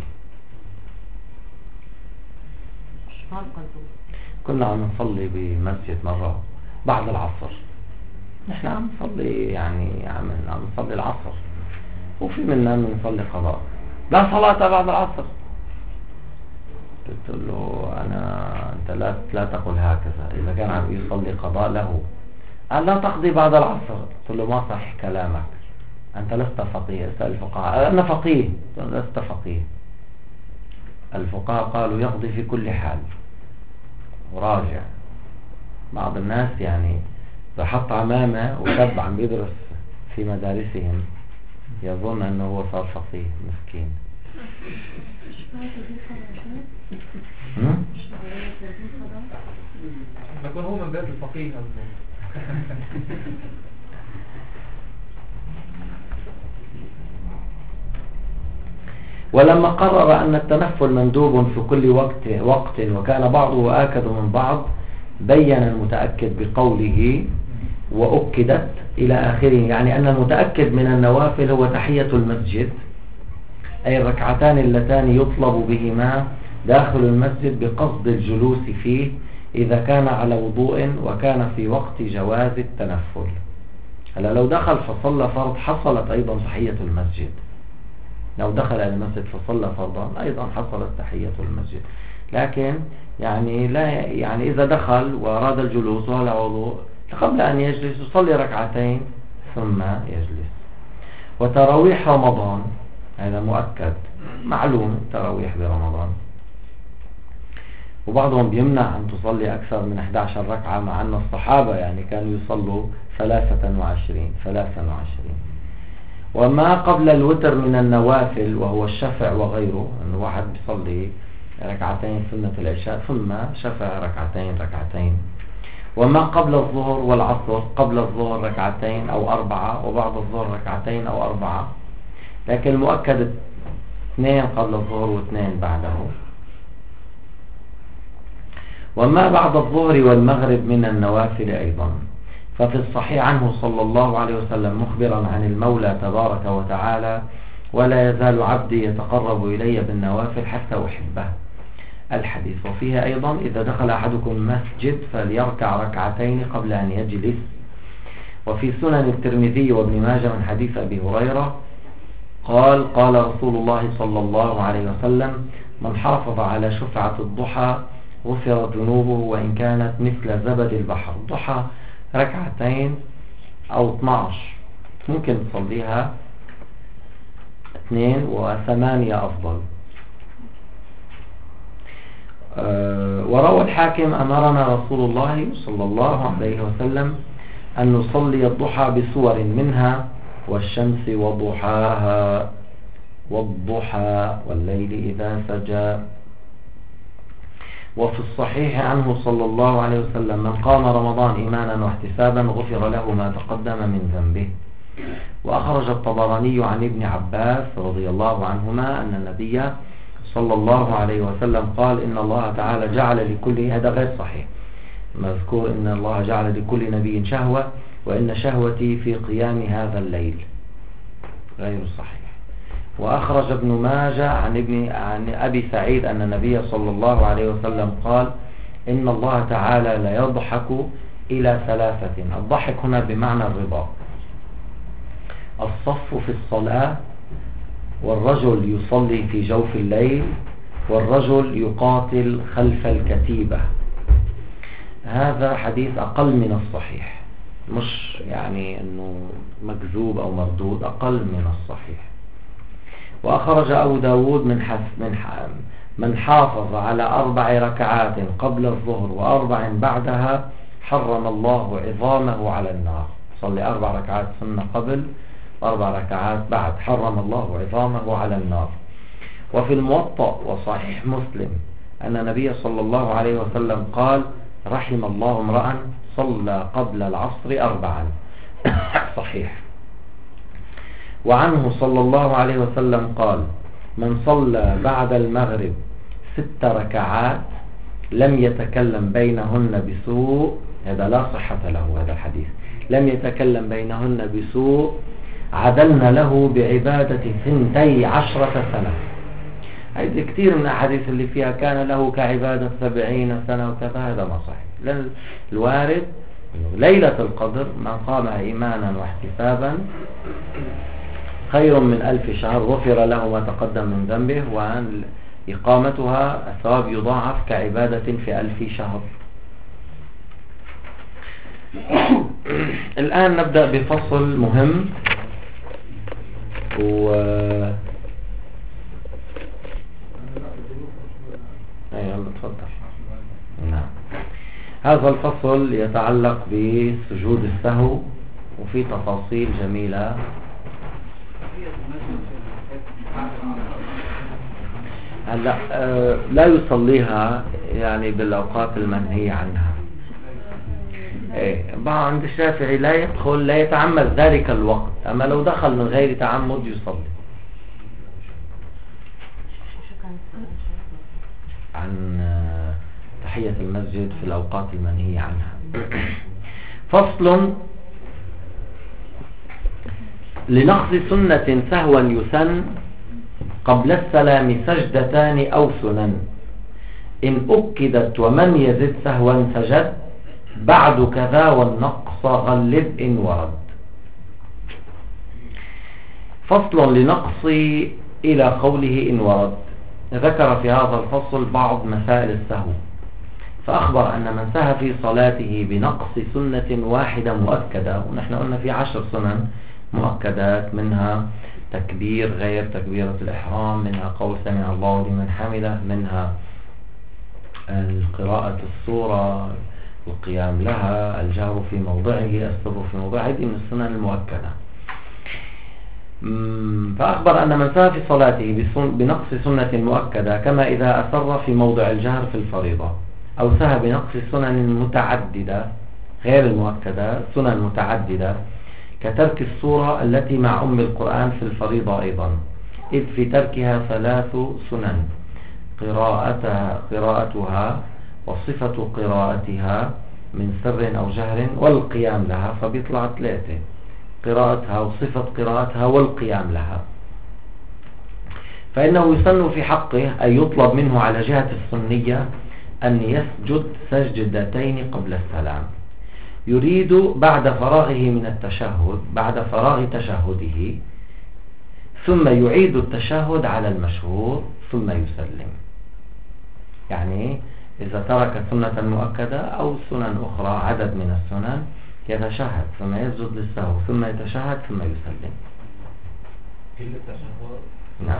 كنا عم نصلي بمسجد مرة بعد العصر، نحن عم نصلي يعني عم عم نصلي العصر، وفي منا من نصلي قضاء، لا صلاة بعد العصر. قلت له أنا أنت لا لا تقل هكذا، إذا كان عم يصلي قضاء له. قال لا تقضي بعد العصر. قلت له ما صحيح كلامك، أنت لست فقيه، اسأل الفقهاء. أنا فقيه. لست فقيه. الفقهاء قالوا يقضي في كل حال. وراجع بعض الناس يعني بحط عمامة وشاب عم بيدرس في مدارسهم يظن أنه هو صار فقيه. مسكين. بكون هو من بيت الفقيه. ولما قرر أن التنفل مندوب في كل وقت وقت وكان بعضه آكد من بعض، بين المتأكد بقوله وأكدت إلى آخره، يعني أن المتأكد من النوافل هو تحية المسجد، أي الركعتان اللتان يطلب بهما داخل المسجد بقصد الجلوس فيه إذا كان على وضوء وكان في وقت جواز التنفل. هلا لو دخل فصلى فرض حصلت أيضا تحية المسجد. لو دخل إلى المسجد فصلى فرضا أيضا حصلت تحية المسجد. لكن يعني لا يعني إذا دخل وأراد الجلوس وعلى وضوء قبل أن يجلس يصلي ركعتين ثم يجلس. وتراويح رمضان هذا مؤكد معلوم، تراويح برمضان. وبعضهم بيمنع أن تصلي أكثر من إحدى عشرة ركعة، مع أن الصحابة يعني كانوا يصلوا ثلاثة وعشرين ثلاثة وعشرين. وما قبل الوتر من النوافل وهو الشفع وغيره، أن واحد بيصلي ركعتين سنة العشاء ثم شفع ركعتين ركعتين. وما قبل الظهر والعصر، قبل الظهر ركعتين أو أربعة، وبعد الظهر ركعتين أو أربعة، لكن المؤكد اثنين قبل الظهر واثنين بعده. وما بعد الظهر والمغرب من النوافل أيضا، ففي الصحيح عنه صلى الله عليه وسلم مخبرا عن المولى تبارك وتعالى ولا يزال عبدي يتقرب إلي بالنوافل حتى أحبه، الحديث. وفيها أيضا إذا دخل أحدكم مسجد فليركع ركعتين قبل أن يجلس. وفي سنن الترمذي وابن ماجه من حديث أبي هريرة قال قال رسول الله صلى الله عليه وسلم من حافظ على شفعة الضحى غفرت ذنوبه وإن كانت مثل زبد البحر. الضحى ركعتين أو اثناشر، ممكن تصليها اثنين وثمانية أفضل. أه وروى الحاكم أمرنا رسول الله صلى الله عليه وسلم أن نصلي الضحى بسور منها والشمس وضحاها والضحى والليل إذا سجى. وفي الصحيح عنه صلى الله عليه وسلم من قام رمضان إيمانا واحتسابا غفر له ما تقدم من ذنبه. وأخرج الطبراني عن ابن عباس رضي الله عنهما أن النبي صلى الله عليه وسلم قال إن الله تعالى جعل لكل، هذا غير صحيح، مذكور إن الله جعل لكل نبي شهوة وإن شهوتي في قيام هذا الليل، غير صحيح. وأخرج ابن ماجه عن ابن عن أبي سعيد أن النبي صلى الله عليه وسلم قال إن الله تعالى لا يضحك إلى ثلاثة. الضحك هنا بمعنى الرضا. الصف في الصلاة، والرجل يصلي في جوف الليل، والرجل يقاتل خلف الكتيبة. هذا حديث أقل من الصحيح، مش يعني أنه مكذوب أو مردود، أقل من الصحيح. وأخرج أبو داود من حف من من حافظ على أربع ركعات قبل الظهر وأربع بعدها حرم الله عظامه على النار. صلي أربع ركعات سنة قبل وأربع ركعات بعد، حرم الله عظامه على النار. وفي الموطأ وصحيح مسلم أن النبي صلى الله عليه وسلم قال رحم الله امرأ صلى قبل العصر أربعا. صحيح. وعنه صلى الله عليه وسلم قال من صلى بعد المغرب ست ركعات لم يتكلم بينهن بسوء، هذا لا صحة له هذا الحديث، لم يتكلم بينهن بسوء عدلنا له بعبادة ثنتي عشرة سنة. هذه كثير من الأحاديث اللي فيها كان له كعبادة سبعين سنة وكذا، هذا ما صحيح. لأن الوارد ليلة القدر من قامها إيمانا واحتسابا خير من ألف شهر غفر له ما تقدم من ذنبه، وأن إقامتها الثواب يضاعف كعبادة في ألف شهر. الآن نبدأ بفصل مهم، و أيوة تفضل. نعم، هذا الفصل يتعلق بسجود السهو، وفي تفاصيل جميلة. هلا آه لا يصليها يعني بالأوقات المنهية عنها. إيه، بعض عند الشافعي لا يدخل لا يتعمد ذلك الوقت، أما لو دخل من غير تعمد يصلي. عن آه تحية المسجد في الأوقات المنهية عنها. فصل: لنقض سنة سهوا يسن قبل السلام سجدتان أو سنن، إن أكدت ومن يزد سهوا سجد، بعد كذا والنقص غلب إن ورد. فصل لنقص إلى قوله إن ورد. ذكر في هذا الفصل بعض مسائل السهو، فأخبر أن من سهى في صلاته بنقص سنة واحدة مؤكدة، ونحن قلنا في عشر سنن مؤكدات، منها تكبير غير تكبيرة الإحرام، منها قول سمع الله لمن حمده، منها قراءة السورة، القيام لها، الجهر في موضعه، السر في موضعه، هذه من السنن المؤكدة. فأخبر أن من سهى في صلاته بنقص سنة مؤكدة، كما إذا أسر في موضع الجهر في الفريضة، أو سهى بنقص سنن متعددة غير المؤكدة، سنن متعددة كترك السورة التي مع أم القرآن في الفريضة أيضا، إذ في تركها ثلاث سنن: قراءتها, قراءتها وصفة قراءتها من سر أو جهر والقيام لها، فبيطلع ثلاثة: قراءتها وصفة قراءتها والقيام لها. فإنه يسن في حقه أن يطلب منه على جهة السنية أن يسجد سجدتين قبل السلام، يريد بعد فراغه من التشهد، بعد فراغ تشهده، ثم يعيد التشهد على المشهور ثم يسلم. يعني إذا ترك سنة مؤكدة أو سنن أخرى، عدد من السنن، يتشهد ثم يسجد للسهو ثم يتشهد ثم يسلم. كل التشهد نعم.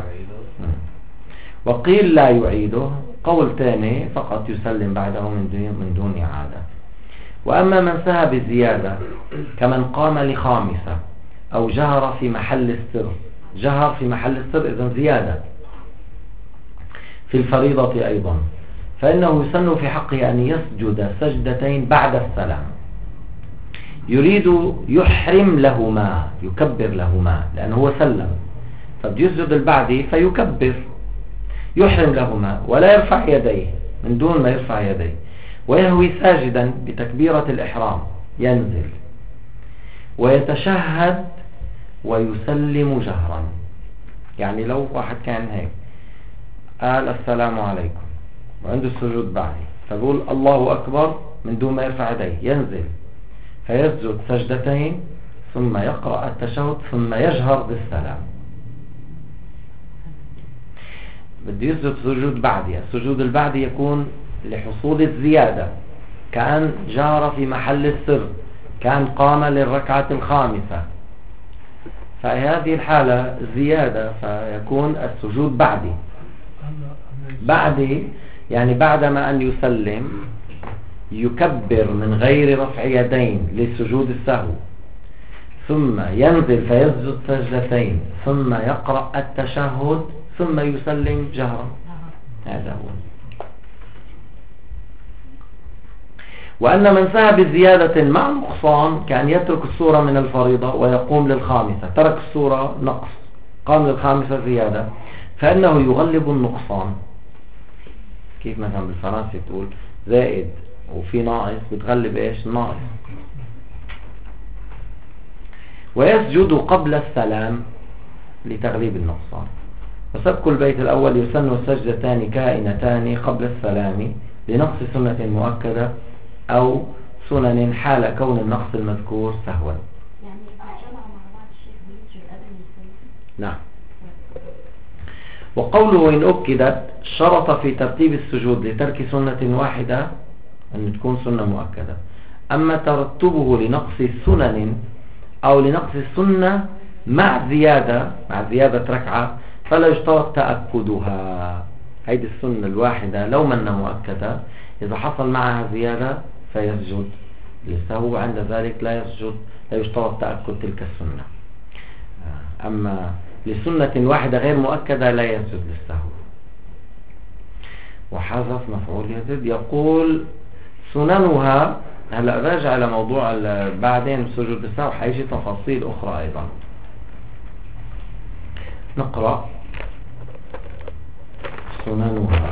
وقيل لا يعيده، قول ثاني فقط يسلم بعده من دون, من دون إعادة. وأما من سهى بزيادة كمن قام لخامسة أو جهر في محل السر، جهر في محل السر إذن زيادة في الفريضة أيضا، فإنه يسن في حقه أن يسجد سجدتين بعد السلام، يريد يحرم لهما، يكبر لهما، لأنه هو سلم، فبده يسجد البعدي فيكبر، يحرم لهما ولا يرفع يديه، من دون ما يرفع يديه، ويهوي ساجدا بتكبيرة الإحرام، ينزل ويتشهد ويسلم جهرا. يعني لو واحد كان هيك قال السلام عليكم وعنده السجود بعدي، فقول الله أكبر من دون ما يرفع يديه، ينزل فيسجد سجدتين ثم يقرأ التشهد ثم يجهر بالسلام. بده يسجد سجود بعدي، السجود البعدي يكون لحصول الزيادة، كان جار في محل السر، كان قام للركعة الخامسة، فهذه الحالة زيادة، فيكون السجود بعدي. بعدي يعني بعدما أن يسلم يكبر من غير رفع يدين لسجود السهو، ثم ينزل فيسجد سجدتين ثم يقرأ التشهد ثم يسلم جهرا. هذا هو. وأن من سهى بزيادة مع نقصان كان يترك السورة من الفريضة ويقوم للخامسة، ترك السورة نقص قام للخامسة زيادة، فإنه يغلب النقصان. كيف مثلا بالفرنسي تقول زائد وفي ناقص، بتغلب ايش؟ ناقص. ويسجد قبل السلام لتغليب النقصان. وسبك البيت الأول يسن السجدتان كائنتان قبل السلام لنقص سنة مؤكدة أو سنن حال كون النقص المذكور سهوا. يعني الجمع مع بعض الشيخ بيسجد قبل ما يسلم. نعم. وقوله إن أكدت شرط في ترتيب السجود لترك سنة واحدة أن تكون سنة مؤكدة، أما ترتبه لنقص سنن أو لنقص السنة مع زيادة مع زيادة ركعة فلا يشترط تأكدها. هيدي السنة الواحدة لو من مؤكدة إذا حصل معها زيادة فيسجد للسهو، عند ذلك لا يسجد، لا يشترط تأكد تلك السنة. أما لسنة واحدة غير مؤكدة لا يسجد للسهو. وحذف مفعول يزيد. يقول سننها، هلا راجع على موضوع بعدين سجود السهو حيجي تفاصيل أخرى أيضا. نقرأ سننها.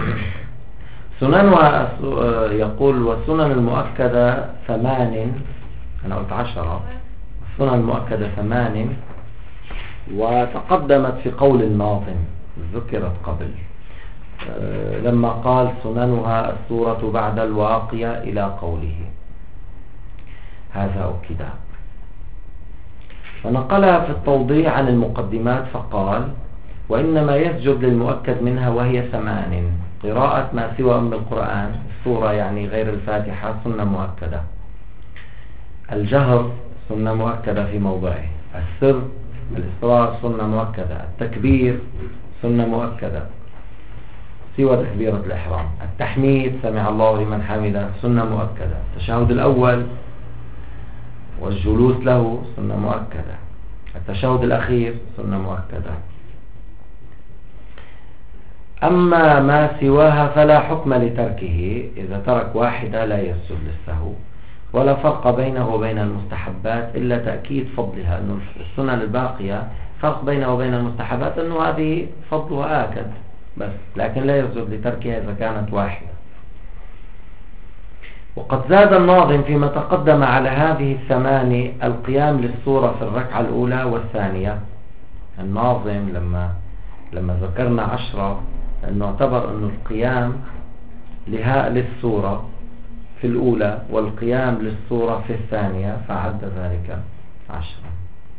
سننها يقول والسنن المؤكدة ثمان، أنا قلت عشرة، السنن المؤكدة ثمان، وتقدمت في قول الناظم ذكرت قبل لما قال سننها السورة بعد الواقية إلى قوله، هذا أكد. فنقلها في التوضيح عن المقدمات فقال وإنما يسجد للمؤكد منها وهي ثمان: قراءة ما سوى أم القرآن السورة يعني غير الفاتحة سنة مؤكدة، الجهر سنة مؤكدة في موضعه، السر الإصرار سنة مؤكدة، التكبير سنة مؤكدة سوى تكبيرة الإحرام، التحميد سمع الله لمن حمده سنة مؤكدة، التشهد الأول والجلوس له سنة مؤكدة، التشهد الأخير سنة مؤكدة. أما ما سواها فلا حكم لتركه، إذا ترك واحدة لا يسجد للسهو، ولا فرق بينه وبين المستحبات إلا تأكيد فضلها، أنه السنن الباقية فرق بينه وبين المستحبات أنه هذه فضلها آكد بس، لكن لا يسجد لتركها إذا كانت واحدة. وقد زاد الناظم فيما تقدم على هذه الثماني القيام للسورة في الركعة الأولى والثانية. الناظم لما لما ذكرنا عشرة أنه اعتبر أنه القيام لها للسورة في الأولى والقيام للسورة في الثانية فعد ذلك عشرة.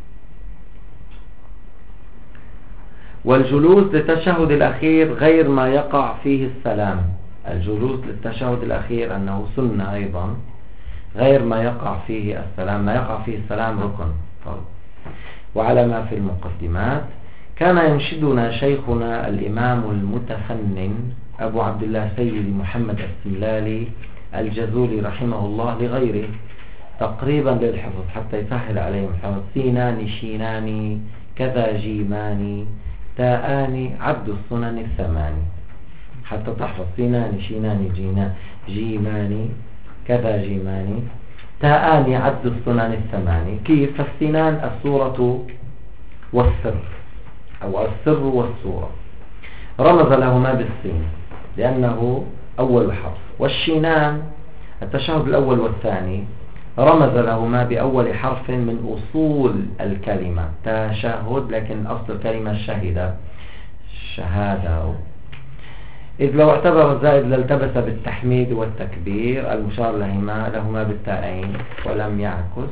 والجلوس للتشهد الأخير غير ما يقع فيه السلام، الجلوس للتشهد الأخير أنه سنة أيضا غير ما يقع فيه السلام، ما يقع فيه السلام ركن فرض. وعلى ما في المقدمات كان ينشدنا شيخنا الإمام المتفنن أبو عبد الله سيد محمد السملالي الجزولي رحمه الله لغيره تقريبا للحفظ حتى يسهل عليهم الحفظ: سينان شينان كذا جيمان تاءان عد السنن الثماني، حتى تحفظ سينان شينان جينا جيمان كذا جيمان تاءان عد السنن الثماني. كيف؟ فالسنان السورة والسر أو السر والسورة، رمز لهما بالسين لأنه أول حرف، والشينان التشهد الأول والثاني رمز لهما بأول حرف من أصول الكلمة تشهد، لكن أصل الكلمة شهد شهادة، إذ لو اعتبر الزائد لالتبس بالتحميد والتكبير المشار لهما لهما بالتاءين ولم يعكس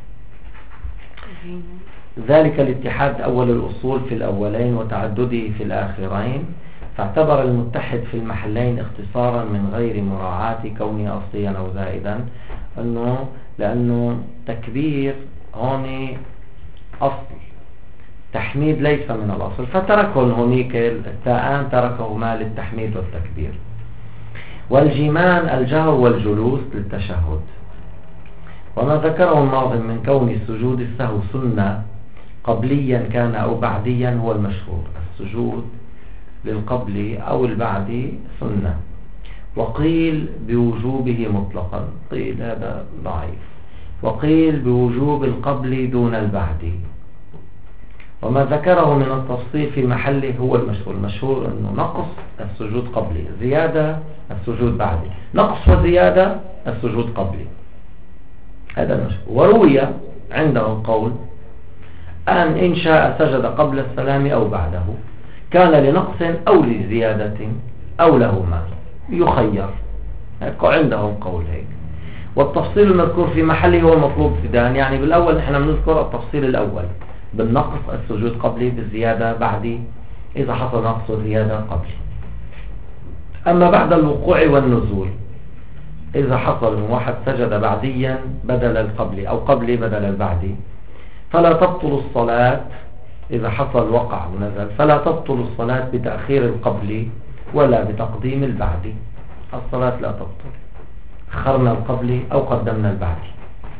ذلك الاتحاد أول الأصول في الأولين وتعدده في الآخرين، فاعتبر المتحد في المحلين اختصارا من غير مراعاة كونه أصليا أو زائدا، أنه لأنه تكبير هون أصل، تحميد ليس من الأصل، فتركهم هونيك التاءان تركهما للتحميد والتكبير. والجيمان الجهر والجلوس للتشهد. وما ذكره الناظم من كون سجود السهو سنة قبليا كان أو بعديا هو المشهور، السجود للقبل أو البعد سنة، وقيل بوجوبه مطلقا، قيل هذا ضعيف، وقيل بوجوب القبل دون البعد. وما ذكره من التفصيل في محله هو المشهور، المشهور أنه نقص السجود قبلي، زيادة السجود بعدي، نقص وزيادة السجود قبلي، هذا المشهور. وروي عندهم قول أن إن شاء سجد قبل السلام أو بعده، كان لنقص أو لزيادة أو لهما، يخير، عندهم قول هيك. والتفصيل المذكور في محله هو المطلوب ابتداء، يعني بالأول نحن بنذكر التفصيل الأول بالنقص السجود قبلي، بالزيادة بعدي إذا حصل نقص وزيادة قبلي. أما بعد الوقوع والنزول إذا حصل إن واحد سجد بعديا بدل القبلي أو قبلي بدل البعدي فلا تبطل الصلاة. إذا حصل وقع ونزل فلا تبطل الصلاة بتأخير القبلي ولا بتقديم البعدي. الصلاة لا تبطل، أخرنا القبلي أو قدمنا البعدي.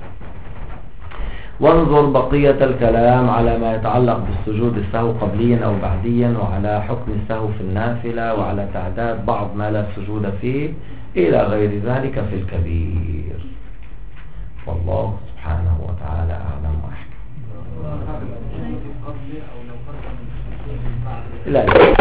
وانظر بقية الكلام على ما يتعلق بالسجود السهو قبليا أو بعديا، وعلى حكم السهو في النافلة، وعلى تعداد بعض ما لا سجود فيه، إلى غير ذلك في الكبير. والله سبحانه وتعالى أعلم وأحكم. لا